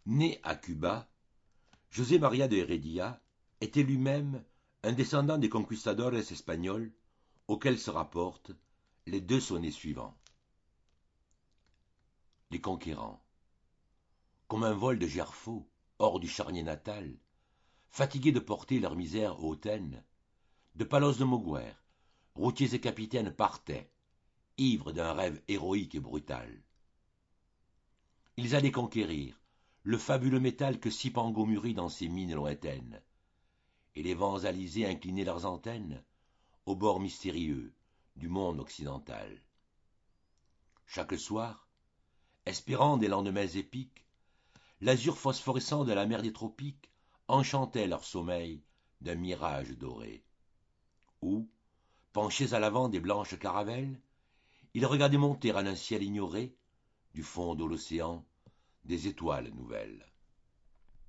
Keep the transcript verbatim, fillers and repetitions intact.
Né à Cuba, José María de Heredia était lui-même un descendant des conquistadores espagnols auxquels se rapportent les deux sonnets suivants. Les conquérants, comme un vol de gerfaux hors du charnier natal, fatigués de porter leur misère hautaine, de Palos de Maugüer, routiers et capitaines partaient, ivres d'un rêve héroïque et brutal. Ils allaient conquérir le fabuleux métal que Cipango mûrit dans ses mines lointaines, et les vents alizés inclinaient leurs antennes au bord mystérieux du monde occidental. Chaque soir, espérant des lendemains épiques, l'azur phosphorescent de la mer des tropiques enchantait leur sommeil d'un mirage doré. Où, penchés à l'avant des blanches caravelles, ils regardaient monter en un ciel ignoré, du fond de l'océan, des étoiles nouvelles.